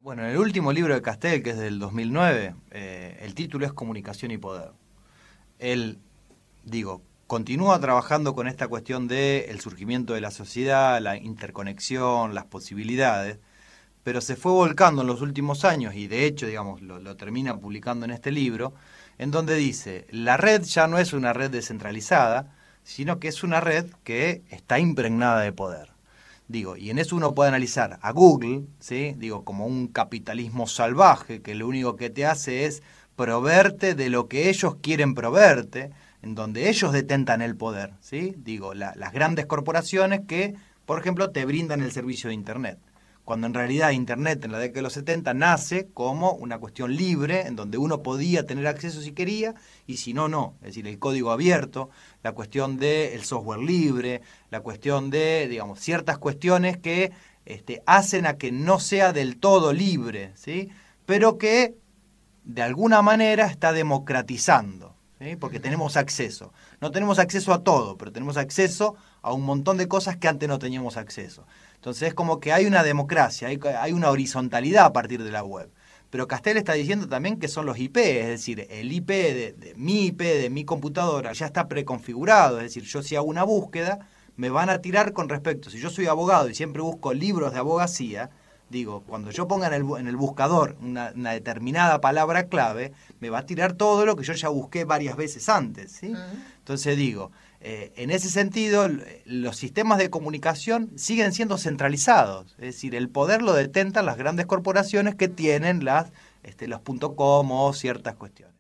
Bueno, en el último libro de Castel, que es del 2009, el título es Comunicación y Poder. Él, continúa trabajando con esta cuestión del surgimiento de la sociedad, la interconexión, las posibilidades, pero se fue volcando en los últimos años, y de hecho, lo termina publicando en este libro, en donde dice, la red ya no es una red descentralizada, sino que es una red que está impregnada de poder. Y en eso uno puede analizar a Google, ¿sí? Como un capitalismo salvaje que lo único que te hace es proveerte de lo que ellos quieren proveerte, en donde ellos detentan el poder, ¿sí? Las grandes corporaciones que, por ejemplo, te brindan el servicio de Internet. Cuando en realidad Internet en la década de los 70 nace como una cuestión libre, en donde uno podía tener acceso si quería, y si no, no. Es decir, el código abierto, la cuestión del software libre, la cuestión de, ciertas cuestiones que hacen a que no sea del todo libre, ¿sí? Pero que de alguna manera está democratizando, ¿sí? Porque tenemos acceso. No tenemos acceso a todo, pero tenemos acceso a un montón de cosas que antes no teníamos acceso. Entonces es como que hay una democracia, hay una horizontalidad a partir de la web. Pero Castel está diciendo también que son los IP, es decir, el IP de mi computadora ya está preconfigurado, es decir, yo si hago una búsqueda, me van a tirar con respecto, si yo soy abogado y siempre busco libros de abogacía, cuando yo ponga en el buscador una determinada palabra clave, me va a tirar todo lo que yo ya busqué varias veces antes, ¿sí? Entonces en ese sentido, los sistemas de comunicación siguen siendo centralizados, es decir, el poder lo detentan las grandes corporaciones que tienen los .com o ciertas cuestiones.